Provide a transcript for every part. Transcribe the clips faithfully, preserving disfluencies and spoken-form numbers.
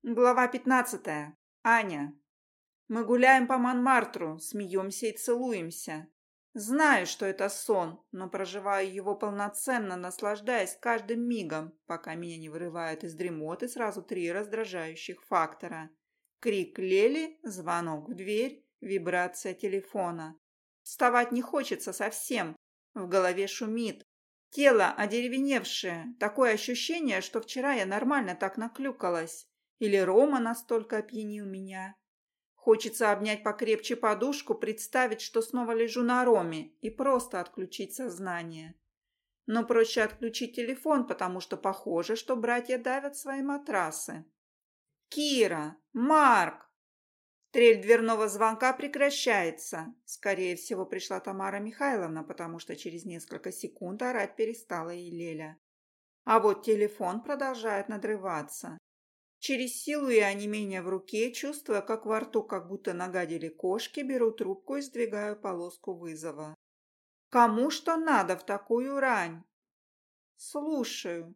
Глава пятнадцатая. Аня. Мы гуляем по Монмартру, смеемся и целуемся. Знаю, что это сон, но проживаю его полноценно, наслаждаясь каждым мигом, пока меня не вырывают из дремоты сразу три раздражающих фактора. Крик Лели, звонок в дверь, вибрация телефона. Вставать не хочется совсем, в голове шумит. Тело одеревеневшее, такое ощущение, что вчера я нормально так наклюкалась. Или Рома настолько опьянил меня. Хочется обнять покрепче подушку, представить, что снова лежу на Роме, и просто отключить сознание. Но проще отключить телефон, потому что похоже, что братья давят свои матрасы. «Кира! Марк!» Трель дверного звонка прекращается. Скорее всего, пришла Тамара Михайловна, потому что через несколько секунд орать перестала и Леля. А вот телефон продолжает надрываться. Через силу и онемение в руке, чувствуя, как во рту как будто нагадили кошки, беру трубку и сдвигаю полоску вызова. Кому что надо в такую рань? Слушаю.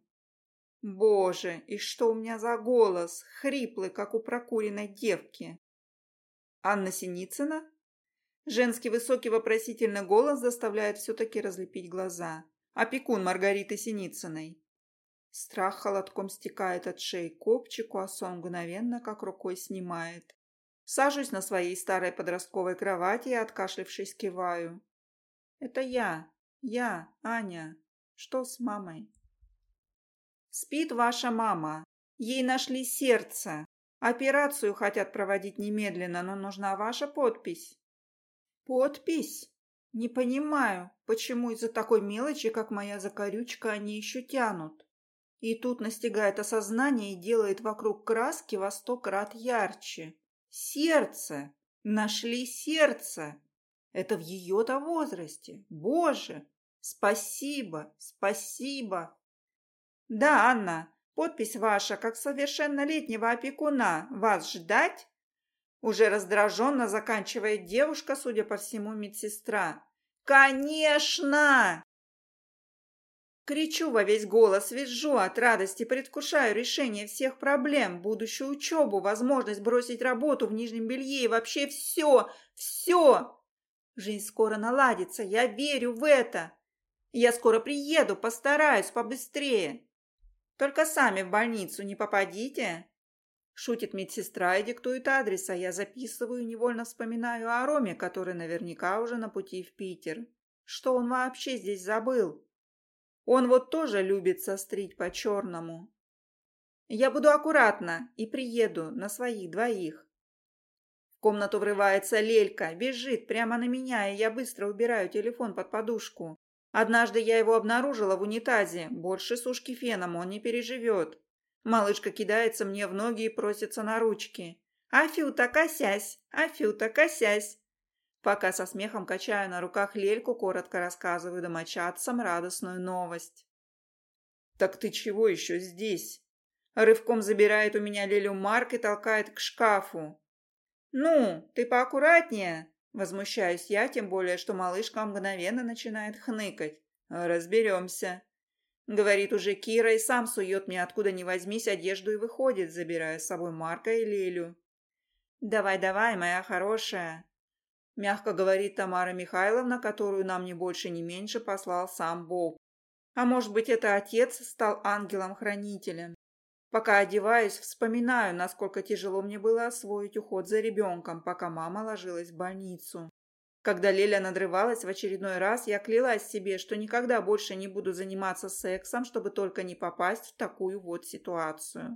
Боже, и что у меня за голос, хриплый, как у прокуренной девки. Анна Синицына? Женский высокий вопросительный голос заставляет все-таки разлепить глаза. Опекун Маргариты Синицыной. Страх холодком стекает от шеи к копчику, а сон мгновенно как рукой снимает. Сажусь на своей старой подростковой кровати и, откашлившись, киваю. Это я, я, Аня. Что с мамой? Спит ваша мама. Ей нашли сердце. Операцию хотят проводить немедленно, но нужна ваша подпись. Подпись? Не понимаю, почему из-за такой мелочи, как моя закорючка, они еще тянут. И тут настигает осознание и делает вокруг краски во сто крат ярче. Сердце! Нашли сердце! Это в ее-то возрасте. Боже! Спасибо! Спасибо! Да, Анна, подпись ваша, как совершеннолетнего опекуна. Вас ждать? Уже раздраженно заканчивает девушка, судя по всему, медсестра. Конечно! Кричу во весь голос, визжу от радости, предвкушаю решение всех проблем, будущую учебу, возможность бросить работу в нижнем белье и вообще все, все. Жизнь скоро наладится, я верю в это. Я скоро приеду, постараюсь побыстрее. Только сами в больницу не попадите. Шутит медсестра и диктует адрес, а я записываю и невольно вспоминаю о Роме, который наверняка уже на пути в Питер. Что он вообще здесь забыл? Он вот тоже любит сострить по-черному. Я буду аккуратна и приеду на своих двоих. В комнату врывается Лелька, бежит прямо на меня, и я быстро убираю телефон под подушку. Однажды я его обнаружила в унитазе. Больше сушки феном он не переживет. Малышка кидается мне в ноги и просится на ручки. «Афюта, косясь! Афюта, косясь!» Пока со смехом качаю на руках Лельку, коротко рассказываю домочадцам радостную новость. «Так ты чего еще здесь?» Рывком забирает у меня Лелю Марк и толкает к шкафу. «Ну, ты поаккуратнее!» Возмущаюсь я, тем более, что малышка мгновенно начинает хныкать. «Разберемся», — говорит уже Кира и сам сует мне откуда ни возьмись одежду и выходит, забирая с собой Марка и Лелю. «Давай-давай, моя хорошая», — мягко говорит Тамара Михайловна, которую нам ни больше ни меньше послал сам Бог. А может быть, это отец стал ангелом-хранителем. Пока одеваюсь, вспоминаю, насколько тяжело мне было освоить уход за ребенком, пока мама ложилась в больницу. Когда Леля надрывалась в очередной раз, я клялась себе, что никогда больше не буду заниматься сексом, чтобы только не попасть в такую вот ситуацию.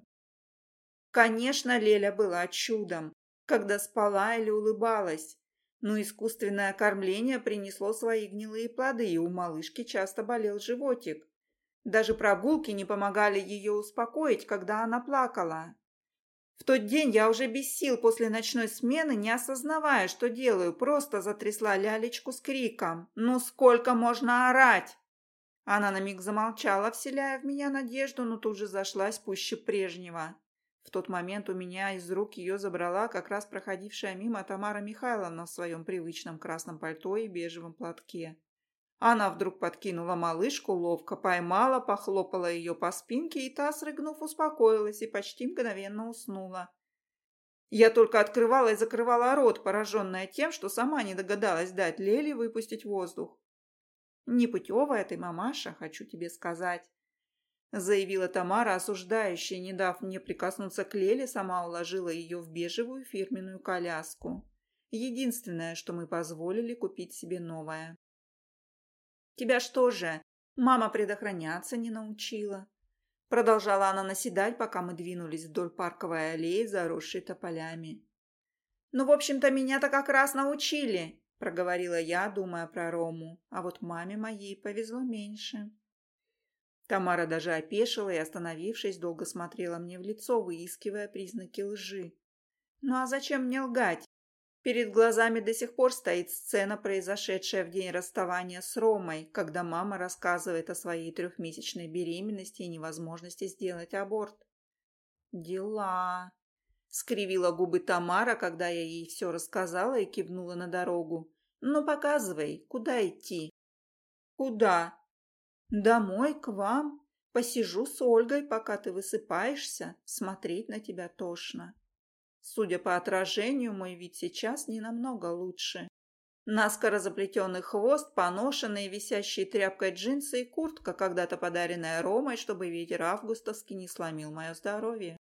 Конечно, Леля была чудом, когда спала или улыбалась. Но искусственное кормление принесло свои гнилые плоды, и у малышки часто болел животик. Даже прогулки не помогали ее успокоить, когда она плакала. В тот день я уже без сил после ночной смены, не осознавая, что делаю, просто затрясла лялечку с криком: «Ну сколько можно орать?» Она на миг замолчала, вселяя в меня надежду, но тут же зашлась пуще прежнего. В тот момент у меня из рук ее забрала как раз проходившая мимо Тамара Михайловна в своем привычном красном пальто и бежевом платке. Она вдруг подкинула малышку, ловко поймала, похлопала ее по спинке, и та, срыгнув, успокоилась и почти мгновенно уснула. Я только открывала и закрывала рот, пораженная тем, что сама не догадалась дать Леле выпустить воздух. «Непутевая ты, мамаша, хочу тебе сказать», — заявила Тамара, осуждающая, не дав мне прикоснуться к Леле, сама уложила ее в бежевую фирменную коляску. Единственное, что мы позволили купить себе новое. «Тебя что же, мама предохраняться не научила?» Продолжала она наседать, пока мы двинулись вдоль парковой аллеи, заросшей тополями. «Ну, в общем-то, меня-то как раз научили», — проговорила я, думая про Рому. А вот маме моей повезло меньше. Тамара даже опешила и, остановившись, долго смотрела мне в лицо, выискивая признаки лжи. «Ну а зачем мне лгать? Перед глазами до сих пор стоит сцена, произошедшая в день расставания с Ромой, когда мама рассказывает о своей трехмесячной беременности и невозможности сделать аборт. «Дела!» — скривила губы Тамара, когда я ей все рассказала и кивнула на дорогу. «Ну, показывай, куда идти?» «Куда?» «Домой, к вам. Посижу с Ольгой, пока ты высыпаешься. Смотреть на тебя тошно». Судя по отражению, мой вид сейчас не намного лучше. Наскоро заплетенный хвост, поношенные, висящие тряпкой джинсы и куртка, когда-то подаренная Ромой, чтобы ветер августовский не сломил мое здоровье.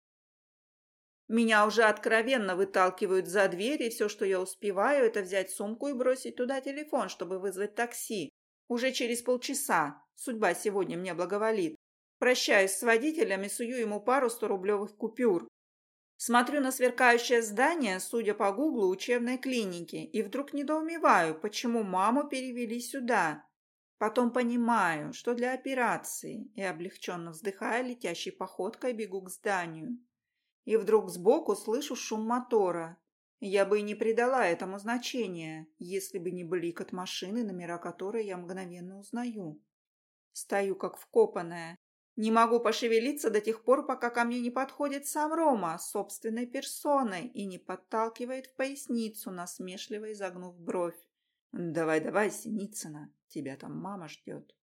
Меня уже откровенно выталкивают за дверь, и все, что я успеваю, это взять сумку и бросить туда телефон, чтобы вызвать такси. Уже через полчаса. Судьба сегодня мне благоволит. Прощаюсь с водителем и сую ему пару сторублевых купюр. Смотрю на сверкающее здание, судя по гуглу, учебной клиники, и вдруг недоумеваю, почему маму перевели сюда. Потом понимаю, что для операции, и облегченно вздыхая, летящей походкой бегу к зданию. И вдруг сбоку слышу шум мотора. Я бы и не придала этому значения, если бы не блик от машины, номера которой я мгновенно узнаю. Стою как вкопанная. Не могу пошевелиться до тех пор, пока ко мне не подходит сам Рома собственной персоной и не подталкивает в поясницу, насмешливо изогнув бровь. «Давай-давай, Синицына, тебя там мама ждет».